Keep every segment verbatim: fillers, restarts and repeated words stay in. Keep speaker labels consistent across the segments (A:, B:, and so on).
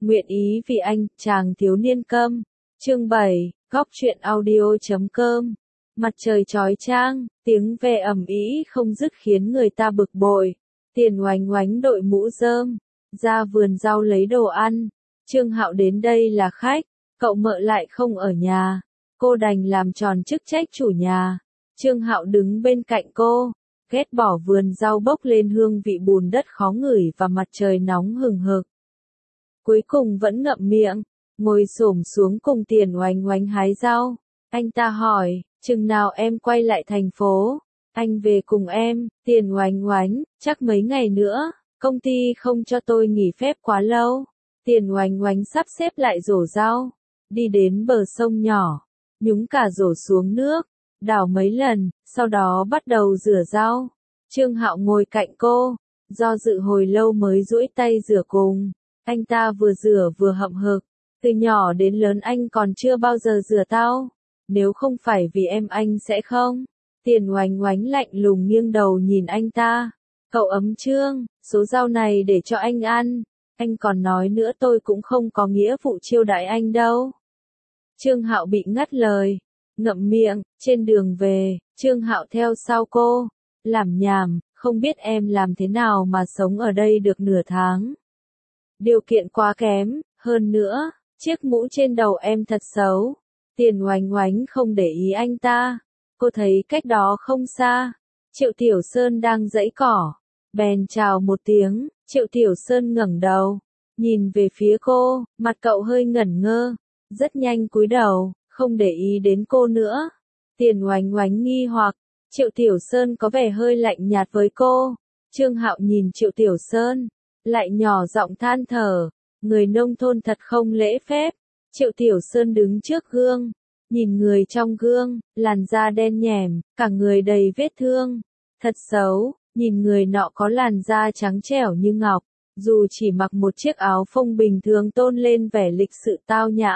A: Nguyện ý vì anh, chàng thiếu niên câm. Chương bảy, góc truyện audio chấm com. Mặt trời chói chang, tiếng ve ầm ĩ không dứt khiến người ta bực bội. Tiền Oánh Oánh đội mũ rơm, ra vườn rau lấy đồ ăn. Trương Hạo đến đây là khách, cậu mợ lại không ở nhà. Cô đành làm tròn chức trách chủ nhà. Trương Hạo đứng bên cạnh cô, ghét bỏ vườn rau bốc lên hương vị bùn đất khó ngửi và mặt trời nóng hừng hực. Cuối cùng vẫn ngậm miệng, ngồi xổm xuống cùng Tiền Oánh Oánh hái rau. Anh ta hỏi, chừng nào em quay lại thành phố? Anh về cùng em. Tiền Oánh Oánh, chắc mấy ngày nữa, công ty không cho tôi nghỉ phép quá lâu. Tiền Oánh Oánh sắp xếp lại rổ rau, đi đến bờ sông nhỏ, nhúng cả rổ xuống nước, đảo mấy lần, sau đó bắt đầu rửa rau. Trương Hạo ngồi cạnh cô, do dự hồi lâu mới duỗi tay rửa cùng. Anh ta vừa rửa vừa hậm hực, từ nhỏ đến lớn anh còn chưa bao giờ rửa tao. Nếu không phải vì em anh sẽ không. Tiền Oánh Oánh lạnh lùng nghiêng đầu nhìn anh ta. Cậu ấm Trương, số rau này để cho anh ăn. Anh còn nói nữa tôi cũng không có nghĩa vụ chiêu đãi anh đâu. Trương Hạo bị ngắt lời, ngậm miệng. Trên đường về, Trương Hạo theo sau cô, làm nhảm, không biết em làm thế nào mà sống ở đây được nửa tháng. Điều kiện quá kém, hơn nữa, chiếc mũ trên đầu em thật xấu. Tiền Oánh Oánh không để ý anh ta. Cô thấy cách đó không xa, Triệu Tiểu Sơn đang giãy cỏ. Bèn chào một tiếng, Triệu Tiểu Sơn ngẩng đầu, nhìn về phía cô, mặt cậu hơi ngẩn ngơ, rất nhanh cúi đầu, không để ý đến cô nữa. Tiền Oánh Oánh nghi hoặc, Triệu Tiểu Sơn có vẻ hơi lạnh nhạt với cô. Trương Hạo nhìn Triệu Tiểu Sơn, lại nhỏ giọng than thở, người nông thôn thật không lễ phép. Triệu Tiểu Sơn đứng trước gương, nhìn người trong gương, làn da đen nhẻm, cả người đầy vết thương, thật xấu. Nhìn người nọ có làn da trắng trẻo như ngọc, dù chỉ mặc một chiếc áo phông bình thường tôn lên vẻ lịch sự tao nhã.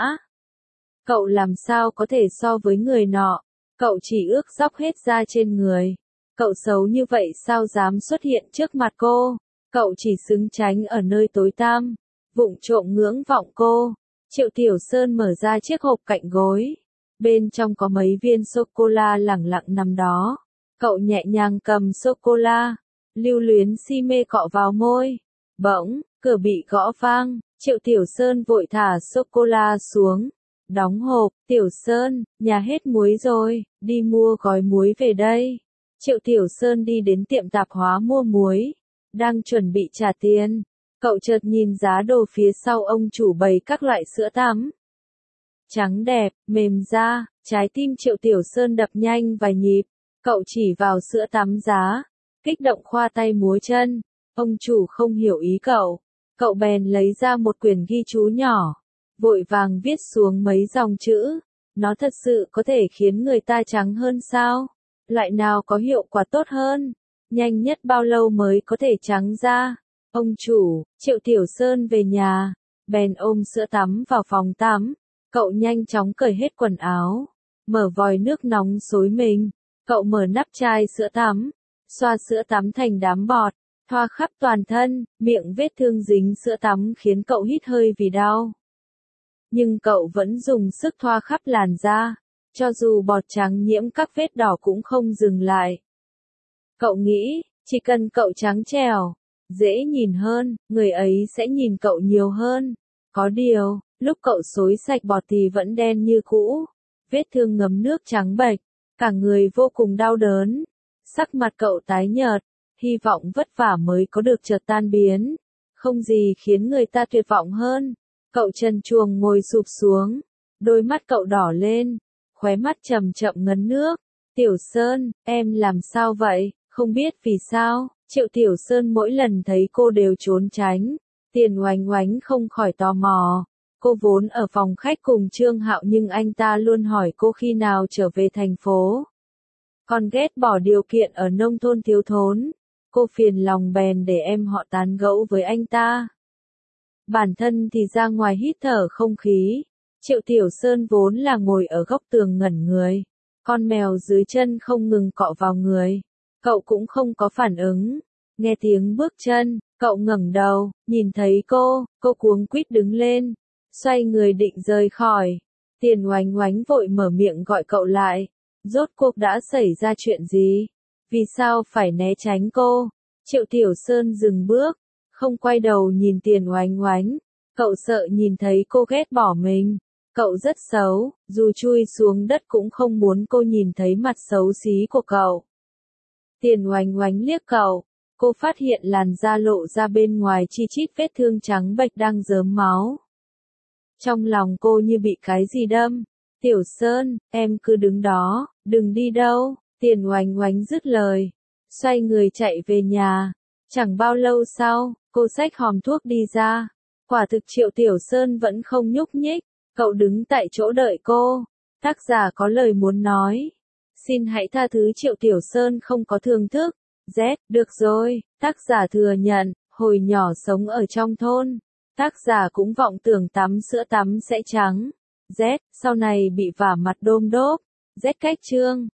A: Cậu làm sao có thể so với người nọ, cậu chỉ ước dóc hết da trên người. Cậu xấu như vậy sao dám xuất hiện trước mặt cô, cậu chỉ xứng tránh ở nơi tối tăm, vụng trộm ngưỡng vọng cô. Triệu Tiểu Sơn mở ra chiếc hộp cạnh gối, bên trong có mấy viên sô-cô-la lẳng lặng nằm đó. Cậu nhẹ nhàng cầm sô-cô-la, lưu luyến si mê cọ vào môi. Bỗng, cửa bị gõ vang, Triệu Tiểu Sơn vội thả sô-cô-la xuống, đóng hộp. Tiểu Sơn, nhà hết muối rồi, đi mua gói muối về đây. Triệu Tiểu Sơn đi đến tiệm tạp hóa mua muối, đang chuẩn bị trả tiền. Cậu chợt nhìn giá đồ phía sau ông chủ bày các loại sữa tắm. Trắng đẹp, mềm da, trái tim Triệu Tiểu Sơn đập nhanh vài nhịp. Cậu chỉ vào sữa tắm giá, kích động khoa tay múa chân. Ông chủ không hiểu ý cậu. Cậu bèn lấy ra một quyển ghi chú nhỏ, vội vàng viết xuống mấy dòng chữ. Nó thật sự có thể khiến người ta trắng hơn sao? Loại nào có hiệu quả tốt hơn? Nhanh nhất bao lâu mới có thể trắng da? Ông chủ, Triệu Tiểu Sơn về nhà, bèn ôm sữa tắm vào phòng tắm. Cậu nhanh chóng cởi hết quần áo, mở vòi nước nóng xối mình. Cậu mở nắp chai sữa tắm, xoa sữa tắm thành đám bọt, thoa khắp toàn thân. Miệng vết thương dính sữa tắm khiến cậu hít hơi vì đau. Nhưng cậu vẫn dùng sức thoa khắp làn da, cho dù bọt trắng nhiễm các vết đỏ cũng không dừng lại. Cậu nghĩ, chỉ cần cậu trắng trẻo, dễ nhìn hơn, người ấy sẽ nhìn cậu nhiều hơn. Có điều, lúc cậu xối sạch bọt thì vẫn đen như cũ, vết thương ngấm nước trắng bệch, cả người vô cùng đau đớn. Sắc mặt cậu tái nhợt, hy vọng vất vả mới có được chợt tan biến. Không gì khiến người ta tuyệt vọng hơn. Cậu trần truồng ngồi sụp xuống, đôi mắt cậu đỏ lên, khóe mắt chậm chậm ngấn nước. Tiểu Sơn, em làm sao vậy? Không biết vì sao, Triệu Tiểu Sơn mỗi lần thấy cô đều trốn tránh. Tiền Oánh Oánh không khỏi tò mò. Cô vốn ở phòng khách cùng Trương Hạo nhưng anh ta luôn hỏi cô khi nào trở về thành phố. Còn ghét bỏ điều kiện ở nông thôn thiếu thốn. Cô phiền lòng bèn để em họ tán gẫu với anh ta. Bản thân thì ra ngoài hít thở không khí. Triệu Tiểu Sơn vốn là ngồi ở góc tường ngẩn người. Con mèo dưới chân không ngừng cọ vào người. Cậu cũng không có phản ứng. Nghe tiếng bước chân, cậu ngẩng đầu, nhìn thấy cô, cô cuống quýt đứng lên, xoay người định rời khỏi. Tiền Oánh Oánh vội mở miệng gọi cậu lại. Rốt cuộc đã xảy ra chuyện gì? Vì sao phải né tránh cô? Triệu Tiểu Sơn dừng bước, không quay đầu nhìn Tiền Oánh Oánh. Cậu sợ nhìn thấy cô ghét bỏ mình. Cậu rất xấu, dù chui xuống đất cũng không muốn cô nhìn thấy mặt xấu xí của cậu. Tiền Oánh Oánh liếc cậu, cô phát hiện làn da lộ ra bên ngoài chi chít vết thương trắng bệch đang rớm máu. Trong lòng cô như bị cái gì đâm. Tiểu Sơn, em cứ đứng đó, đừng đi đâu. Tiền Oánh Oánh dứt lời, xoay người chạy về nhà. Chẳng bao lâu sau, cô xách hòm thuốc đi ra. Quả thực Triệu Tiểu Sơn vẫn không nhúc nhích. Cậu đứng tại chỗ đợi cô. Tác giả có lời muốn nói. Xin hãy tha thứ Triệu Tiểu Sơn không có thưởng thức. Z, được rồi, tác giả thừa nhận, hồi nhỏ sống ở trong thôn. Tác giả cũng vọng tưởng tắm sữa tắm sẽ trắng. Z, sau này bị vả mặt đôm đốp. Z cách chương.